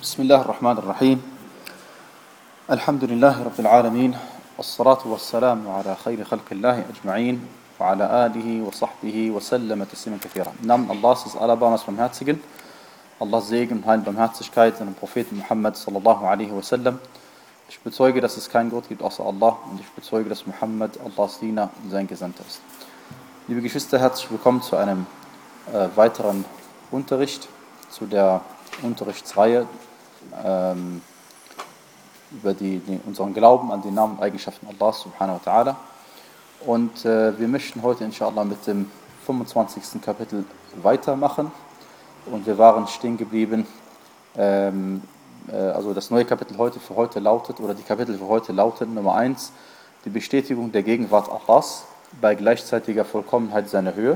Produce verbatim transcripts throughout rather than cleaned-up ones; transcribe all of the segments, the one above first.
بسم الله الرحمن الرحيم الحمد لله رب العالمين والصلاة والسلام على خير خلق الله أجمعين وعلى آله وصحبه وسلم تسليما كثيرا. Im Namen Allahs des Allerbarmers Barmherzigen, Allahs Segen und Heil und Barmherzigkeit seinem Propheten Muhammad sallallahu alaihi wasallam. Ich bezeuge, dass es keinen Gott gibt außer Allah und ich bezeuge, dass Muhammad Allahs Diener und sein Gesandter ist. Liebe Geschwister, herzlich willkommen zu einem äh, weiteren Unterricht, zu der Unterrichtsreihe ähm, über die, die, unseren Glauben an die Namen und Eigenschaften Allahs subhanahu wa ta'ala. Und äh, wir möchten heute inshallah mit dem fünfundzwanzigsten Kapitel weitermachen. Und wir waren stehen geblieben, ähm, äh, also das neue Kapitel heute für heute lautet, oder die Kapitel für heute lauten: Nummer eins, die Bestätigung der Gegenwart Allahs bei gleichzeitiger Vollkommenheit seiner Höhe.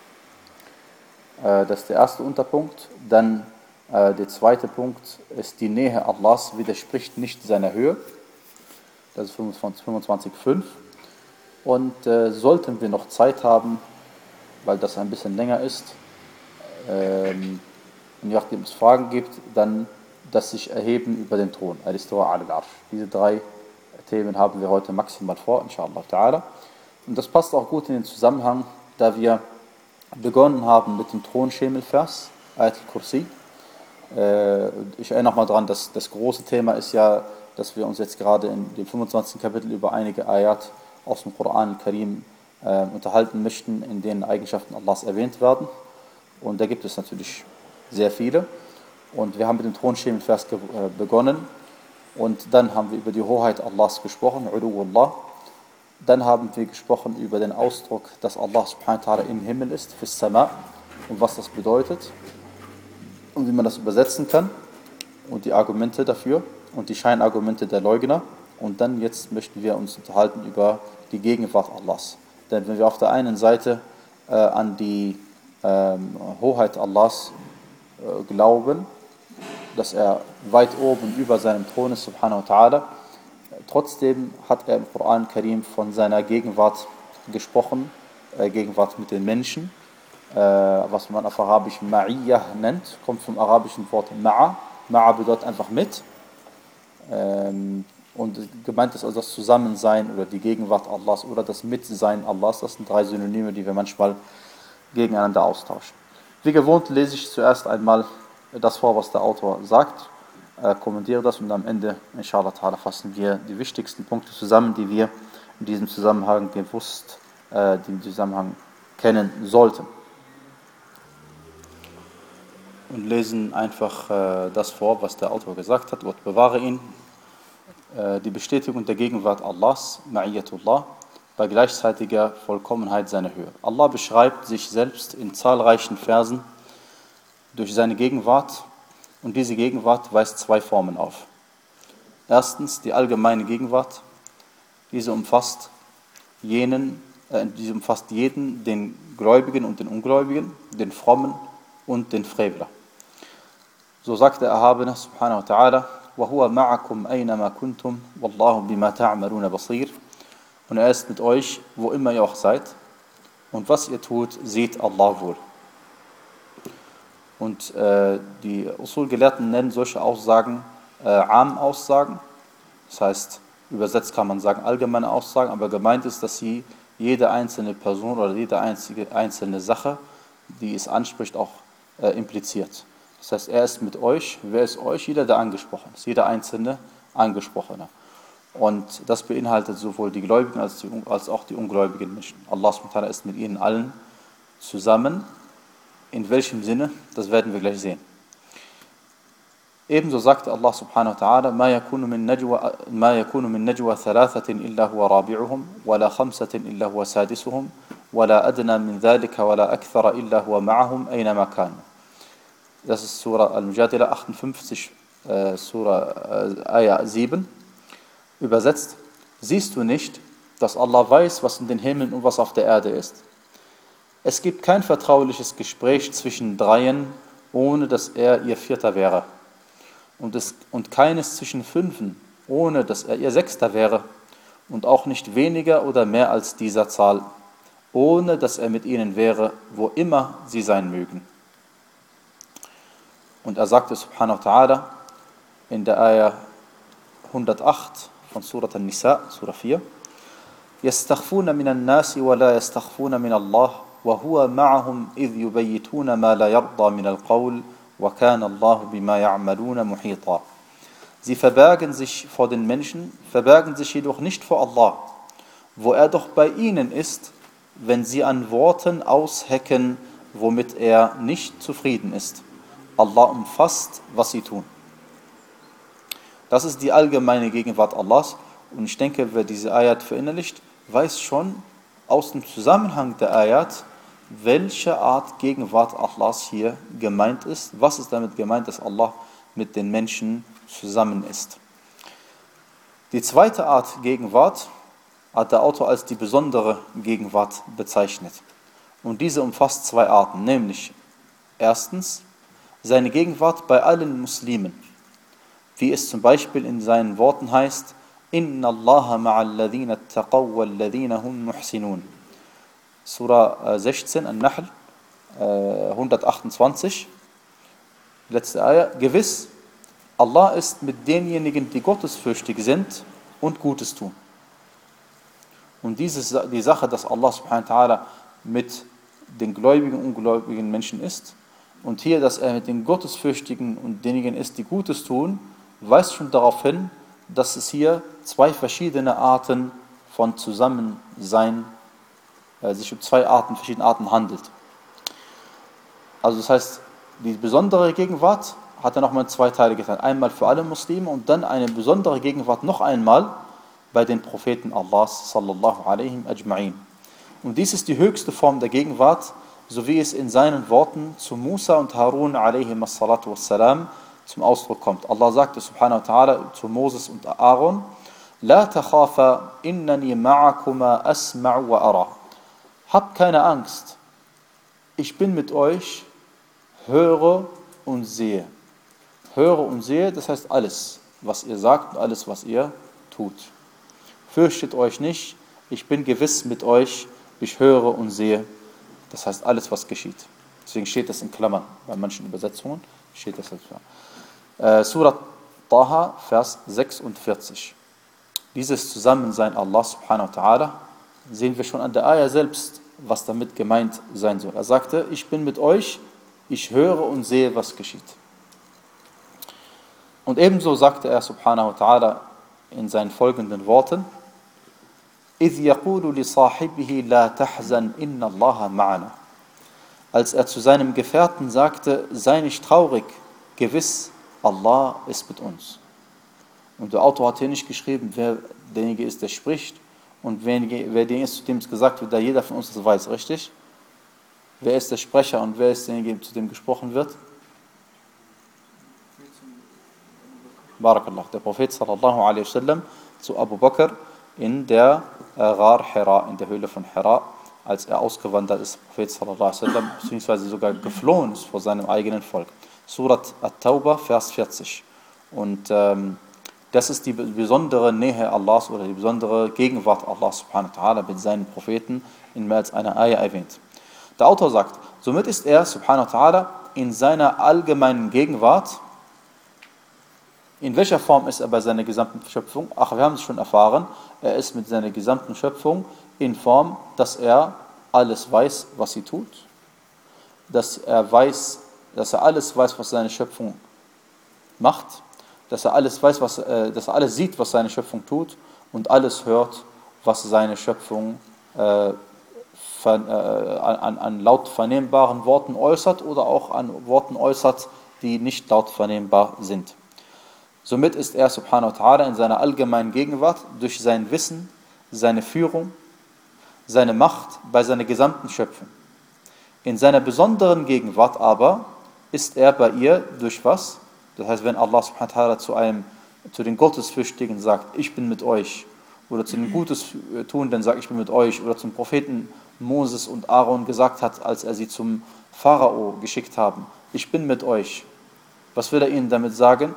Äh, das ist der erste Unterpunkt. Dann äh, der zweite Punkt ist, die Nähe Allahs widerspricht nicht seiner Höhe. Das ist fünfundzwanzig Punkt fünf. Und äh, sollten wir noch Zeit haben, weil das ein bisschen länger ist, ähm, und nachdem es Fragen gibt, dann das sich erheben über den Thron, al-Istiwa al-Arsh. Diese drei Themen haben wir heute maximal vor, inshallah ta'ala. Und das passt auch gut in den Zusammenhang, da wir begonnen haben mit dem Thronschemelvers, Ayat al-Kursi. Äh, ich erinnere nochmal daran, dass das große Thema ist ja, dass wir uns jetzt gerade in dem fünfundzwanzigsten Kapitel über einige Ayat aus dem Koran al-Karim äh, unterhalten möchten, in denen Eigenschaften Allahs erwähnt werden. Und da gibt es natürlich sehr viele. Und wir haben mit dem Thronschemelvers äh, begonnen. Und dann haben wir über die Hoheit Allahs gesprochen, Uluwullah. Dann haben wir gesprochen über den Ausdruck, dass Allah subhanahu wa ta'ala im Himmel ist, fis Sama, und was das bedeutet und wie man das übersetzen kann und die Argumente dafür und die Scheinargumente der Leugner. Und dann jetzt möchten wir uns unterhalten über die Gegenwart Allahs. Denn wenn wir auf der einen Seite äh, an die ähm, Hoheit Allahs äh, glauben, dass er weit oben über seinem Thron ist, subhanahu wa ta'ala, trotzdem hat er im Koran Karim von seiner Gegenwart gesprochen, äh, Gegenwart mit den Menschen, äh, was man auf Arabisch Ma'iyyah nennt, kommt vom arabischen Wort Ma'a. Ma'a bedeutet einfach mit. Ähm, und gemeint ist also das Zusammensein oder die Gegenwart Allahs oder das Mitsein Allahs. Das sind drei Synonyme, die wir manchmal gegeneinander austauschen. Wie gewohnt lese ich zuerst einmal das vor, was der Autor sagt, äh, kommentiere das und am Ende, inshallah ta'ala, fassen wir die wichtigsten Punkte zusammen, die wir in diesem Zusammenhang gewusst, äh, die im Zusammenhang kennen sollten. Und lesen einfach äh, das vor, was der Autor gesagt hat. Gott bewahre ihn. Äh, die Bestätigung der Gegenwart Allahs, Ma'iyyatullah, bei gleichzeitiger Vollkommenheit seiner Höhe. Allah beschreibt sich selbst in zahlreichen Versen durch seine Gegenwart, und diese Gegenwart weist zwei Formen auf. Erstens die allgemeine Gegenwart. Diese umfasst jenen, äh, diese umfasst jeden, den Gläubigen und den Ungläubigen, den Frommen und den Frevler. So sagt der Erhabene subhanahu wa ta'ala: وَهُوَ مَعَكُمْ أَيْنَمَا كُنْتُمْ وَاللَّهُ بِمَا تَعْمَلُونَ بَصِيرٌ. Und er ist mit euch, wo immer ihr auch seid, und was ihr tut, sieht Allah wohl. Und äh, die Usul-Gelehrten nennen solche Aussagen äh, Am-Aussagen. Das heißt, übersetzt kann man sagen allgemeine Aussagen, aber gemeint ist, dass sie jede einzelne Person oder jede einzige einzelne Sache, die es anspricht, auch äh, impliziert. Das heißt, er ist mit euch. Wer ist euch? Jeder, der angesprochen ist. Jeder einzelne Angesprochene. Und das beinhaltet sowohl die Gläubigen als, die, als auch die ungläubigen Menschen. Allah subhanahu wa ta'ala ist mit ihnen allen zusammen. In welchem Sinne? Das werden wir gleich sehen. Ebenso sagte Allah subhanahu wa ta'ala: ما يكون من نجوى ما يكون من نجوى ثلاثة إلا هو رابعهم ولا خمسة إلا هو سادسهم ولا أدنى من ذلك ولا أكثر إلا هو معهم أينما كانوا. Das ist Surah Al-Mujadila achtundfünfzig, äh, Surah äh, Ayah sieben. Übersetzt: Siehst du nicht, dass Allah weiß, was in den Himmeln und was auf der Erde ist? Es gibt kein vertrauliches Gespräch zwischen Dreien, ohne dass er ihr Vierter wäre. Und, es, und keines zwischen Fünfen, ohne dass er ihr Sechster wäre. Und auch nicht weniger oder mehr als dieser Zahl, ohne dass er mit ihnen wäre, wo immer sie sein mögen. Und er sagte subhanahu wa ta'ala: in der Ayah hundertacht von Surat An-Nisa, Surah vier. يستخفون من الناس ولا يستخفون من الله وهو معهم إذ يبيتون ما لا يرضى من القول وكان الله بما يعملون محيطا. Sie verbergen sich vor den Menschen, verbergen sich jedoch nicht vor Allah, wo er doch bei ihnen ist, wenn sie an Worten aushecken, womit er nicht zufrieden ist. Allah umfasst, was sie tun. Das ist die allgemeine Gegenwart Allahs. Und ich denke, wer diese Ayat verinnerlicht, weiß schon aus dem Zusammenhang der Ayat, welche Art Gegenwart Allahs hier gemeint ist. Was ist damit gemeint, dass Allah mit den Menschen zusammen ist. Die zweite Art Gegenwart hat der Autor als die besondere Gegenwart bezeichnet. Und diese umfasst zwei Arten, nämlich erstens seine Gegenwart bei allen Muslimen, wie es zum Beispiel in seinen Worten heißt, Inna Allaha ma'al ladhina attaqaw wal ladhina hum muhsinun. Surah sechzehn, An-Nahl, hundertachtundzwanzig, letzte Ayah. Gewiss, Allah ist mit denjenigen, die gottesfürchtig sind und Gutes tun. Und diese, die Sache, dass Allah subhanahu wa ta'ala mit den gläubigen und ungläubigen Menschen ist, und hier, dass er mit den Gottesfürchtigen und denjenigen ist, die Gutes tun, weist schon darauf hin, dass es hier zwei verschiedene Arten von Zusammensein, äh, sich um zwei Arten, verschiedene Arten handelt. Also das heißt, die besondere Gegenwart hat er nochmal in zwei Teile geteilt. Einmal für alle Muslime und dann eine besondere Gegenwart noch einmal bei den Propheten Allahs sallallahu alaihi ajma'in. Und dies ist die höchste Form der Gegenwart, so wie es in seinen Worten zu Musa und Harun alaihi salatu wassalam zum Ausdruck kommt. Allah sagte subhanahu wa ta'ala zu Moses und Aaron, La takhafa innani ma'akuma asma'u wa ara. Habt keine Angst, ich bin mit euch, höre und sehe. Höre und sehe, das heißt alles, was ihr sagt und alles, was ihr tut. Fürchtet euch nicht, ich bin gewiss mit euch, ich höre und sehe, das heißt alles, was geschieht. Deswegen steht das in Klammern, bei manchen Übersetzungen steht das dazu. Äh, Surah Taha, Vers sechsundvierzig. Dieses Zusammensein Allah subhanahu wa ta'ala sehen wir schon an der Ayah selbst, was damit gemeint sein soll. Er sagte, ich bin mit euch, ich höre und sehe, was geschieht. Und ebenso sagte er subhanahu wa ta'ala in seinen folgenden Worten, إِذْ يَقُولُ لِصَاحِبِهِ لَا تَحْزَنْ إِنَّ اللَّهَ مَعَنَا. Als er zu seinem Gefährten sagte, sei nicht traurig, gewiss, Allah ist mit uns. Und der Autor hat hier nicht geschrieben, wer derjenige ist, der spricht, und wer derjenige ist, zu dem es gesagt wird, da jeder von uns das weiß, richtig? Wer ist der Sprecher und wer ist derjenige, zu dem gesprochen wird? Barakallah, der Prophet sallallahu alaihi wasallam zu Abu Bakr in der Ghar Hira, in der Höhle von Hira, als er ausgewandert ist, Prophet sallallahu alaihi wasallam, beziehungsweise sogar geflohen ist vor seinem eigenen Volk. Surat At-Tawbah, Vers vierzig. Und ähm, das ist die besondere Nähe Allahs oder die besondere Gegenwart Allahs subhanahu wa ta'ala mit seinen Propheten in mehr als einer Ayah erwähnt. Der Autor sagt, somit ist er subhanahu wa ta'ala in seiner allgemeinen Gegenwart. In welcher Form ist er bei seiner gesamten Schöpfung? Ach, wir haben es schon erfahren, er ist mit seiner gesamten Schöpfung in Form, dass er alles weiß, was sie tut, dass er weiß, dass er alles weiß, was seine Schöpfung macht, dass er alles weiß, was, äh, dass er alles sieht, was seine Schöpfung tut und alles hört, was seine Schöpfung äh, von, äh, an, an laut vernehmbaren Worten äußert oder auch an Worten äußert, die nicht laut vernehmbar sind. Somit ist er subhanahu wa ta'ala in seiner allgemeinen Gegenwart durch sein Wissen, seine Führung, seine Macht bei seiner gesamten Schöpfung. In seiner besonderen Gegenwart aber ist er bei ihr durch was? Das heißt, wenn Allah subhanahu wa ta'ala zu einem, zu den Gottesfürchtigen sagt, ich bin mit euch, oder zu den Gutes-Tuenden sagt, ich bin mit euch, oder zum Propheten Moses und Aaron gesagt hat, als er sie zum Pharao geschickt haben, ich bin mit euch. Was will er ihnen damit sagen?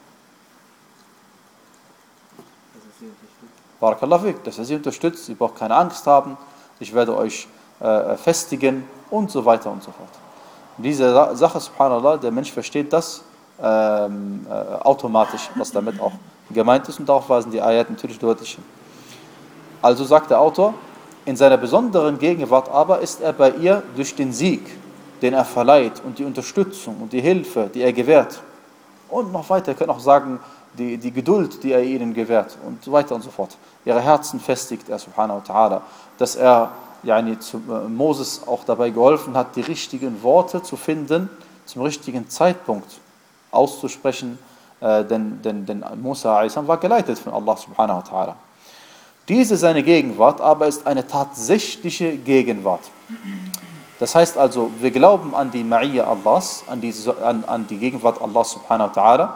Barakallahu fik, dass er sie unterstützt, sie braucht keine Angst haben, ich werde euch äh, festigen und so weiter und so fort. Und diese Sache, subhanallah, der Mensch versteht das ähm, äh, automatisch, was damit auch gemeint ist, und darauf weisen die Ayat natürlich deutlich hin. Also sagt der Autor, in seiner besonderen Gegenwart aber ist er bei ihr durch den Sieg, den er verleiht, und die Unterstützung und die Hilfe, die er gewährt. Und noch weiter, ihr könnt auch sagen, die, die Geduld, die er ihnen gewährt, und so weiter und so fort. Ihre Herzen festigt er, subhanahu wa ta'ala, dass er yani, zu, äh, Moses auch dabei geholfen hat, die richtigen Worte zu finden, zum richtigen Zeitpunkt auszusprechen, äh, denn, denn, denn Musa war geleitet von Allah subhanahu wa ta'ala. Diese seine Gegenwart aber ist eine tatsächliche Gegenwart. Das heißt also, wir glauben an die Ma'iyya Allahs, an die, an, an die Gegenwart Allah subhanahu wa ta'ala,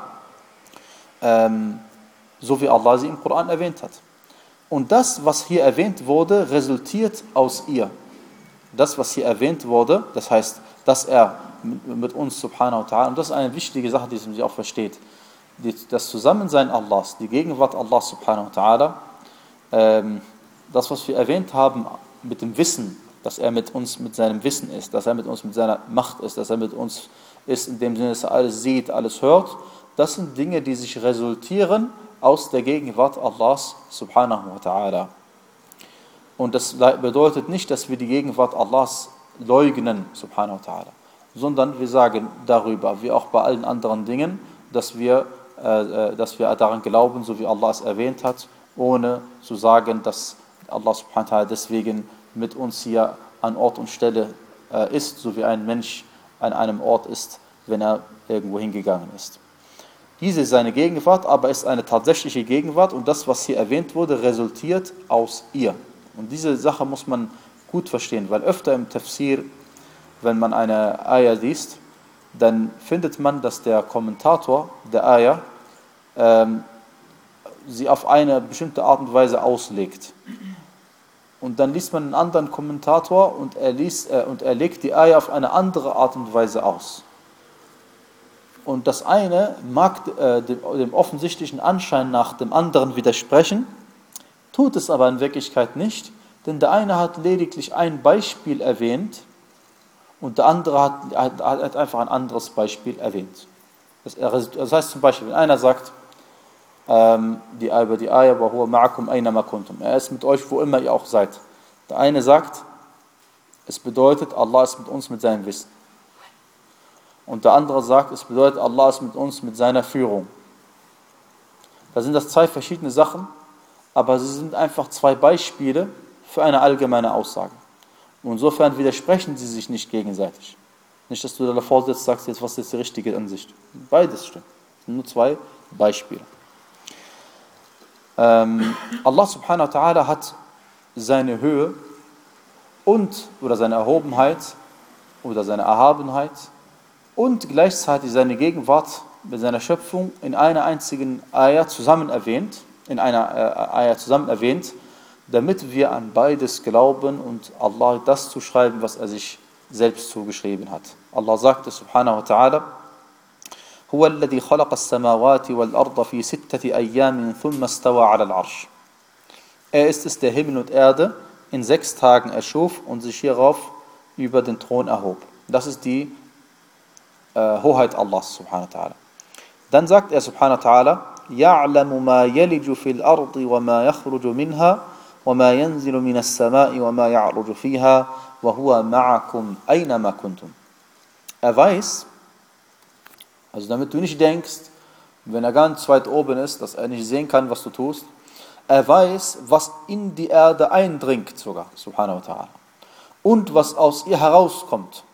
ähm, so wie Allah sie im Koran erwähnt hat. Und das, was hier erwähnt wurde, resultiert aus ihr. Das, was hier erwähnt wurde, das heißt, dass er mit uns subhanahu wa ta'ala, und das ist eine wichtige Sache, die man sich auch versteht, das Zusammensein Allahs, die Gegenwart Allah subhanahu wa ta'ala, ähm, das, was wir erwähnt haben mit dem Wissen, dass er mit uns mit seinem Wissen ist, dass er mit uns mit seiner Macht ist, dass er mit uns ist, in dem Sinne, dass er alles sieht, alles hört, das sind Dinge, die sich resultieren aus der Gegenwart Allahs subhanahu wa ta'ala. Und das bedeutet nicht, dass wir die Gegenwart Allahs leugnen, subhanahu wa ta'ala, sondern wir sagen darüber, wie auch bei allen anderen Dingen, dass wir, äh, dass wir daran glauben, so wie Allah es erwähnt hat, ohne zu sagen, dass Allah subhanahu wa ta'ala deswegen mit uns hier an Ort und Stelle äh, ist, so wie ein Mensch an einem Ort ist, wenn er irgendwo hingegangen ist. Diese ist seine Gegenwart, aber ist eine tatsächliche Gegenwart, und das, was hier erwähnt wurde, resultiert aus ihr. Und diese Sache muss man gut verstehen, weil öfter im Tafsir, wenn man eine Ayah liest, dann findet man, dass der Kommentator der Ayah ähm, sie auf eine bestimmte Art und Weise auslegt. Und dann liest man einen anderen Kommentator und er, liest, äh, und er legt die Ayah auf eine andere Art und Weise aus. Und das eine mag äh, dem, dem offensichtlichen Anschein nach dem anderen widersprechen, tut es aber in Wirklichkeit nicht, denn der eine hat lediglich ein Beispiel erwähnt und der andere hat, hat, hat einfach ein anderes Beispiel erwähnt. Das, das heißt zum Beispiel, wenn einer sagt, ähm, die, über die Ayah, wa huwa ma'akum aynama kuntum, er ist mit euch, wo immer ihr auch seid. Der eine sagt, es bedeutet, Allah ist mit uns mit seinem Wissen. Und der andere sagt, es bedeutet, Allah ist mit uns mit seiner Führung. Da sind das zwei verschiedene Sachen, aber sie sind einfach zwei Beispiele für eine allgemeine Aussage. Und insofern widersprechen sie sich nicht gegenseitig. Nicht, dass du da davor sitzt und sagst, jetzt, was ist jetzt die richtige Ansicht. Beides stimmt. Das sind nur zwei Beispiele. Ähm, Allah subhanahu wa ta'ala hat seine Höhe und oder seine Erhobenheit oder seine Erhabenheit und gleichzeitig seine Gegenwart mit seiner Schöpfung in einer einzigen Ayah zusammen erwähnt, in einer äh, Ayah zusammen erwähnt, damit wir an beides glauben und Allah das zuschreiben, was er sich selbst zugeschrieben hat. Allah sagte subhanahu wa ta'ala, هو الذي خلق السماوات والأرض في ستة أيام ثم استوى على العرش. Er ist es, der Himmel und Erde in sechs Tagen erschuf und sich hierauf über den Thron erhob. Das ist die äh, Hoheit Allahs subhanahu wa ta'ala. Dann sagt er subhanahu wa ta'ala, يَعْلَمُ مَا يَلِجُ فِي الْأَرْضِ وَمَا يَخْرُجُ مِنْهَا وَمَا يَنْزِلُ مِنَ السَّمَاءِ وَمَا يَعْرُجُ فِيهَا وَهُوَ مَعَكُمْ أَيْنَمَا كُنْتُمْ. Er weiß, also damit du nicht denkst, wenn er ganz weit oben ist, dass er nicht sehen kann, was du tust, er weiß, was in die Erde eindringt sogar, subhanahu wa ta'ala, und was aus ihr herauskommt.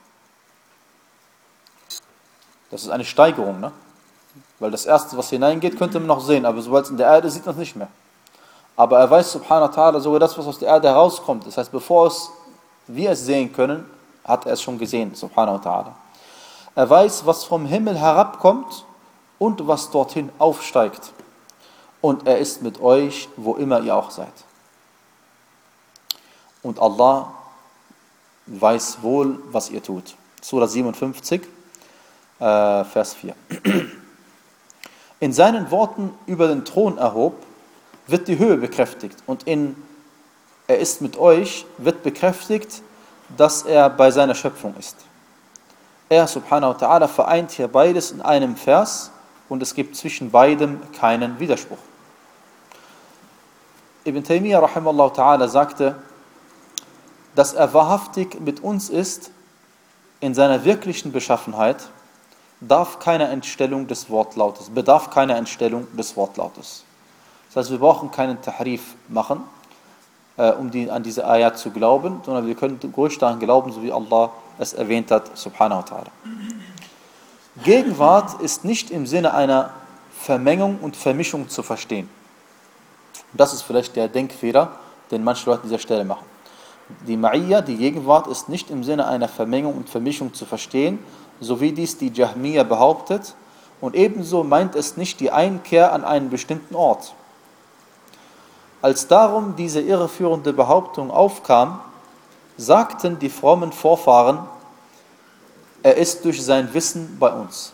Das ist eine Steigerung, ne? Weil das Erste, was hineingeht, könnte man noch sehen, aber sobald es in der Erde ist, sieht man es nicht mehr. Aber er weiß, subhanahu wa ta'ala, sogar das, was aus der Erde herauskommt. Das heißt, bevor es, wir es sehen können, hat er es schon gesehen, subhanahu wa ta'ala. Er weiß, was vom Himmel herabkommt und was dorthin aufsteigt. Und er ist mit euch, wo immer ihr auch seid. Und Allah weiß wohl, was ihr tut. Surah siebenundfünfzig, äh, Vers vier. In seinen Worten über den Thron erhob, wird die Höhe bekräftigt. Und in er ist mit euch, wird bekräftigt, dass er bei seiner Schöpfung ist. Er subhanahu wa ta'ala vereint hier beides in einem Vers und es gibt zwischen beidem keinen Widerspruch. Ibn Taymiyyah rahimahullah ta'ala sagte, dass er wahrhaftig mit uns ist in seiner wirklichen Beschaffenheit, darf keine Entstellung des Wortlautes, bedarf keiner Entstellung des Wortlautes. Das heißt, wir brauchen keinen Tahrif machen, äh, um die, an diese Ayat zu glauben, sondern wir können ruhig daran glauben, so wie Allah es erwähnt hat, subhanahu wa ta'ala. Gegenwart ist nicht im Sinne einer Vermengung und Vermischung zu verstehen. Das ist vielleicht der Denkfehler, den manche Leute an dieser Stelle machen. Die Ma'iyya, die Gegenwart, ist nicht im Sinne einer Vermengung und Vermischung zu verstehen, so wie dies die Jahmiyya behauptet, und ebenso meint es nicht die Einkehr an einen bestimmten Ort. Als darum diese irreführende Behauptung aufkam, sagten die frommen Vorfahren, er ist durch sein Wissen bei uns.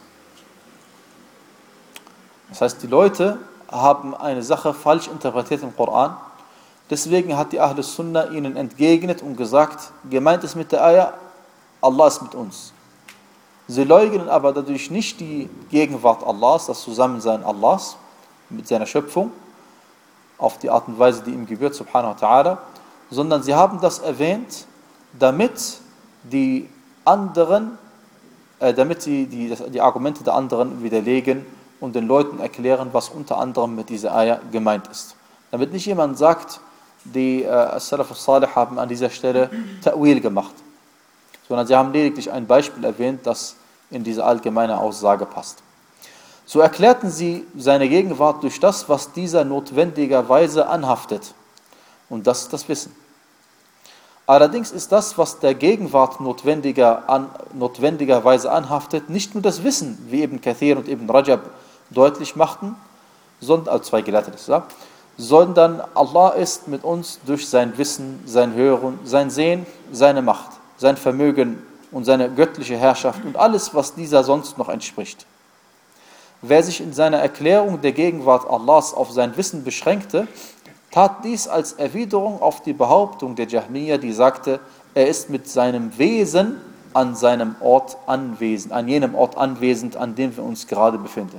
Das heißt, die Leute haben eine Sache falsch interpretiert im Koran. Deswegen hat die Ahlus Sunnah ihnen entgegnet und gesagt, gemeint ist mit der Ayah, Allah ist mit uns. Sie leugnen aber dadurch nicht die Gegenwart Allahs, das Zusammensein Allahs mit seiner Schöpfung, auf die Art und Weise, die ihm gebührt, subhanahu wa ta'ala, sondern sie haben das erwähnt, damit die anderen, äh, damit sie die, die Argumente der anderen widerlegen und den Leuten erklären, was unter anderem mit dieser Ayah gemeint ist. Damit nicht jemand sagt, die äh, As-Salaf al-Salih haben an dieser Stelle Ta'wil gemacht, sondern sie haben lediglich ein Beispiel erwähnt, das in diese allgemeine Aussage passt. So erklärten sie seine Gegenwart durch das, was dieser notwendigerweise anhaftet. Und das ist das Wissen. Allerdings ist das, was der Gegenwart notwendiger an, notwendigerweise anhaftet, nicht nur das Wissen, wie Ibn Kathir und Ibn Rajab deutlich machten, sondern, also zwei Gelehrte das sagen, sondern Allah ist mit uns durch sein Wissen, sein Hören, sein Sehen, seine Macht, sein Vermögen und seine göttliche Herrschaft und alles, was dieser sonst noch entspricht. Wer sich in seiner Erklärung der Gegenwart Allahs auf sein Wissen beschränkte, tat dies als Erwiderung auf die Behauptung der Jahmiyya, die sagte, er ist mit seinem Wesen an seinem Ort anwesend, an jenem Ort anwesend, an dem wir uns gerade befinden.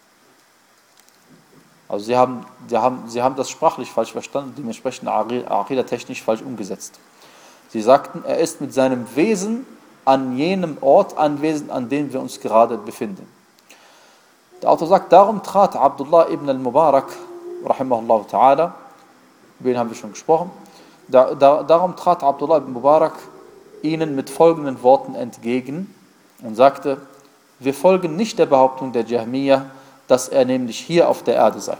Also sie haben, sie haben, sie haben das sprachlich falsch verstanden, dementsprechend aqidah-technisch falsch umgesetzt. Sie sagten, er ist mit seinem Wesen an jenem Ort anwesend, an dem wir uns gerade befinden. Der Autor sagt, darum trat Abdullah ibn al-Mubarak, rahimahullah ta'ala, über ihn haben wir schon gesprochen, da, da, darum trat Abdullah ibn Mubarak ihnen mit folgenden Worten entgegen und sagte, wir folgen nicht der Behauptung der Jahmiyya, dass er nämlich hier auf der Erde sei.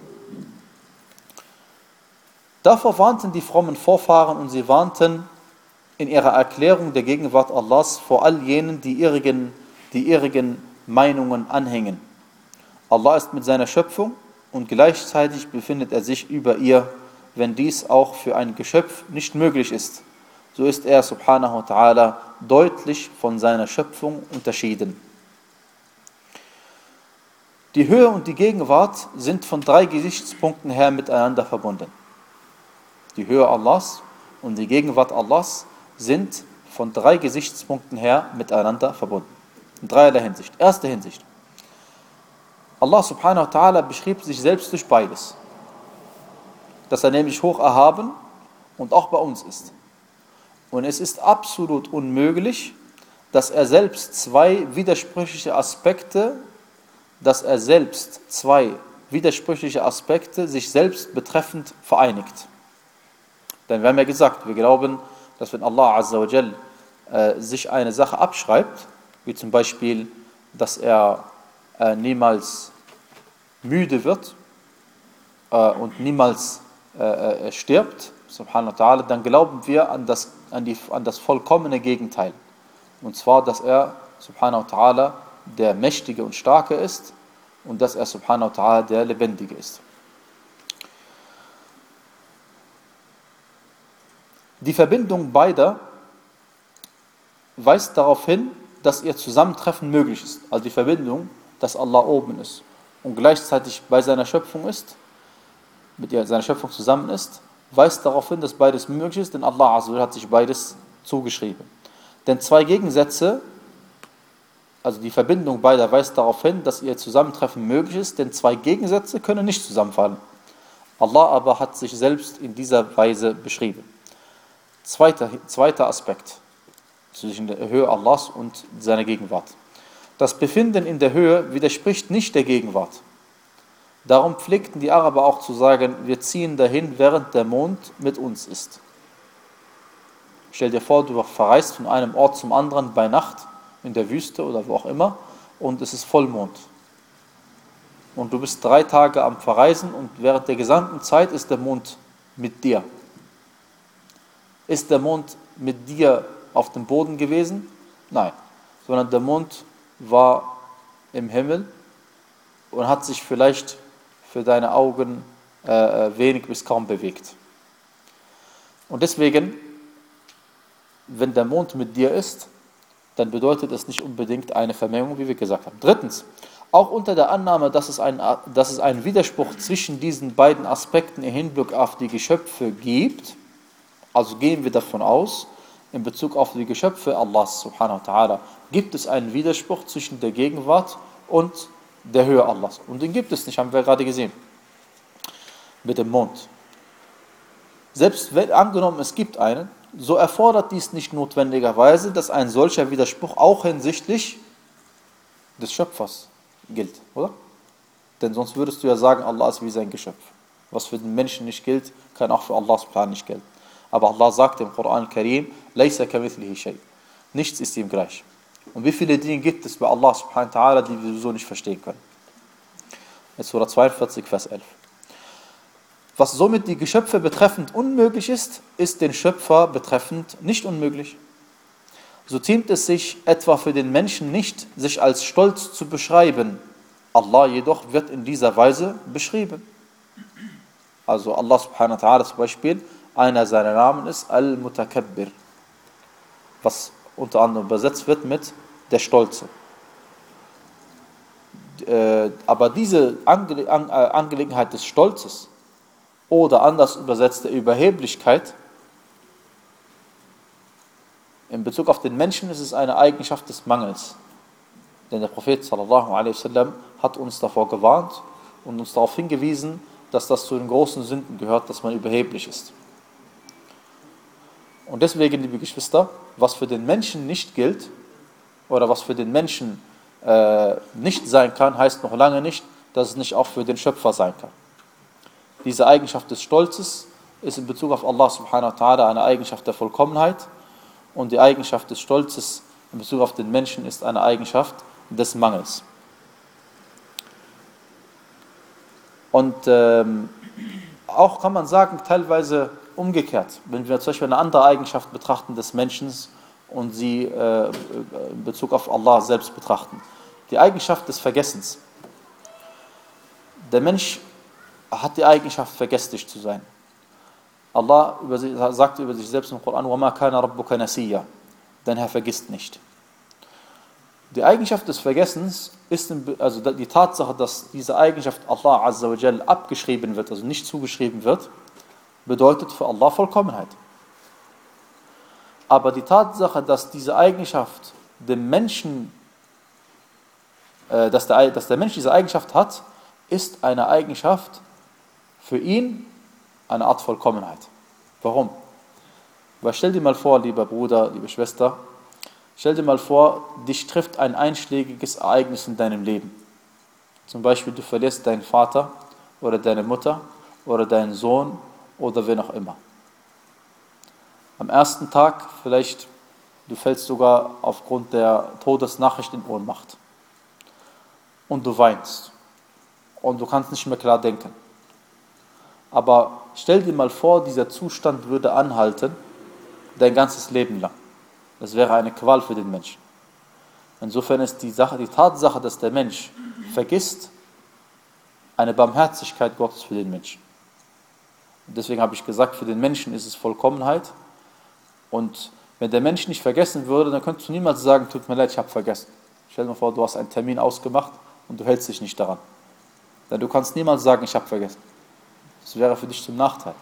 Davor warnten die frommen Vorfahren und sie warnten in ihrer Erklärung der Gegenwart Allahs vor all jenen, die ihrigen, die ihrigen Meinungen anhängen. Allah ist mit seiner Schöpfung und gleichzeitig befindet er sich über ihr, wenn dies auch für ein Geschöpf nicht möglich ist. So ist er subhanahu wa ta'ala deutlich von seiner Schöpfung unterschieden. Die Höhe und die Gegenwart sind von drei Gesichtspunkten her miteinander verbunden. Die Höhe Allahs und die Gegenwart Allahs sind von drei Gesichtspunkten her miteinander verbunden. In dreierlei Hinsicht. Erste Hinsicht. Allah subhanahu wa ta'ala beschrieb sich selbst durch beides. Dass er nämlich hoch erhaben und auch bei uns ist. Und es ist absolut unmöglich, dass er selbst zwei widersprüchliche Aspekte, dass er selbst zwei widersprüchliche Aspekte sich selbst betreffend vereinigt. Denn wir haben ja gesagt, wir glauben, dass wenn Allah Azza wa Jal äh, sich eine Sache abschreibt, wie zum Beispiel, dass er äh, niemals müde wird äh, und niemals äh, äh, stirbt, subhanahu wa ta'ala, dann glauben wir an das, an, die, an das vollkommene Gegenteil. Und zwar, dass er, subhanahu wa ta'ala, der Mächtige und Starke ist und dass er, subhanahu wa ta'ala, der Lebendige ist. Die Verbindung beider weist darauf hin, dass ihr Zusammentreffen möglich ist. Also die Verbindung, dass Allah oben ist und gleichzeitig bei seiner Schöpfung ist, mit seiner Schöpfung zusammen ist, weist darauf hin, dass beides möglich ist, denn Allah Azza wa Jalla hat sich beides zugeschrieben. Denn zwei Gegensätze also die Verbindung beider weist darauf hin, dass ihr Zusammentreffen möglich ist, denn zwei Gegensätze können nicht zusammenfallen. Allah aber hat sich selbst in dieser Weise beschrieben. Zweiter, zweiter Aspekt zwischen der Höhe Allahs und seiner Gegenwart. Das Befinden in der Höhe widerspricht nicht der Gegenwart. Darum pflegten die Araber auch zu sagen, wir ziehen dahin, während der Mond mit uns ist. Stell dir vor, du verreist von einem Ort zum anderen bei Nacht, in der Wüste oder wo auch immer, und es ist Vollmond. Und du bist drei Tage am Verreisen und während der gesamten Zeit ist der Mond mit dir. Ist der Mond mit dir auf dem Boden gewesen? Nein, sondern der Mond war im Himmel und hat sich vielleicht für deine Augen äh, wenig bis kaum bewegt. Und deswegen, wenn der Mond mit dir ist, dann bedeutet es nicht unbedingt eine Vermengung, wie wir gesagt haben. Drittens, auch unter der Annahme, dass es, ein, dass es einen Widerspruch zwischen diesen beiden Aspekten im Hinblick auf die Geschöpfe gibt, also gehen wir davon aus, in Bezug auf die Geschöpfe Allahs subhanahu wa ta'ala, gibt es einen Widerspruch zwischen der Gegenwart und der Höhe Allahs. Und den gibt es nicht, haben wir gerade gesehen, mit dem Mond. Selbst wenn angenommen es gibt einen, so erfordert dies nicht notwendigerweise, dass ein solcher Widerspruch auch hinsichtlich des Schöpfers gilt, oder? Denn sonst würdest du ja sagen, Allah ist wie sein Geschöpf. Was für den Menschen nicht gilt, kann auch für Allahs Plan nicht gelten. Aber Allah sagt im Koran Karim, Laysa kamithlihi shay. Nichts ist ihm gleich. Und wie viele Dinge gibt es bei Allah subhanahu wa ta'ala, die wir so nicht verstehen können? Jetzt Surah zweiundvierzig, Vers elf. Was somit die Geschöpfe betreffend unmöglich ist, ist den Schöpfer betreffend nicht unmöglich. So ziemt es sich etwa für den Menschen nicht, sich als stolz zu beschreiben. Allah jedoch wird in dieser Weise beschrieben. Also Allah subhanahu wa ta'ala zum Beispiel, einer seiner Namen ist Al-Mutakabbir, was unter anderem übersetzt wird mit der Stolze. Äh, aber diese Ange- An- äh, Angelegenheit des Stolzes oder anders übersetzt der Überheblichkeit, in Bezug auf den Menschen ist es eine Eigenschaft des Mangels. Denn der Prophet sallallahu alaihi wasallam hat uns davor gewarnt und uns darauf hingewiesen, dass das zu den großen Sünden gehört, dass man überheblich ist. Und deswegen, liebe Geschwister, was für den Menschen nicht gilt oder was für den Menschen äh, nicht sein kann, heißt noch lange nicht, dass es nicht auch für den Schöpfer sein kann. Diese Eigenschaft des Stolzes ist in Bezug auf Allah subhanahu wa ta'ala eine Eigenschaft der Vollkommenheit und die Eigenschaft des Stolzes in Bezug auf den Menschen ist eine Eigenschaft des Mangels. Und ähm, auch kann man sagen, teilweise umgekehrt, wenn wir zum Beispiel eine andere Eigenschaft betrachten des Menschen und sie äh, in Bezug auf Allah selbst betrachten. Die Eigenschaft des Vergessens. Der Mensch hat die Eigenschaft, vergesslich zu sein. Allah über sich, sagt über sich selbst im Koran, وَمَا كَانَ رَبُّكَ نَسِيًّا, dein Herr vergisst nicht. Die Eigenschaft des Vergessens ist in, also die Tatsache, dass diese Eigenschaft Allah Azza wa Jal abgeschrieben wird, also nicht zugeschrieben wird, bedeutet für Allah Vollkommenheit. Aber die Tatsache, dass diese Eigenschaft dem Menschen, äh, dass, der, dass der Mensch diese Eigenschaft hat, ist eine Eigenschaft für ihn eine Art Vollkommenheit. Warum? Weil stell dir mal vor, lieber Bruder, liebe Schwester, stell dir mal vor, dich trifft ein einschlägiges Ereignis in deinem Leben. Zum Beispiel, du verlierst deinen Vater oder deine Mutter oder deinen Sohn oder wen auch immer. Am ersten Tag vielleicht, du fällst sogar aufgrund der Todesnachricht in Ohnmacht. Und du weinst. Und du kannst nicht mehr klar denken. Aber stell dir mal vor, dieser Zustand würde anhalten, dein ganzes Leben lang. Das wäre eine Qual für den Menschen. Insofern ist die, Sache, die Tatsache, dass der Mensch vergisst, eine Barmherzigkeit Gottes für den Menschen. Und deswegen habe ich gesagt, für den Menschen ist es Vollkommenheit. Und wenn der Mensch nicht vergessen würde, dann könntest du niemals sagen, tut mir leid, ich habe vergessen. Stell dir vor, du hast einen Termin ausgemacht und du hältst dich nicht daran. Denn du kannst niemals sagen, ich habe vergessen. Das wäre für dich zum Nachteil.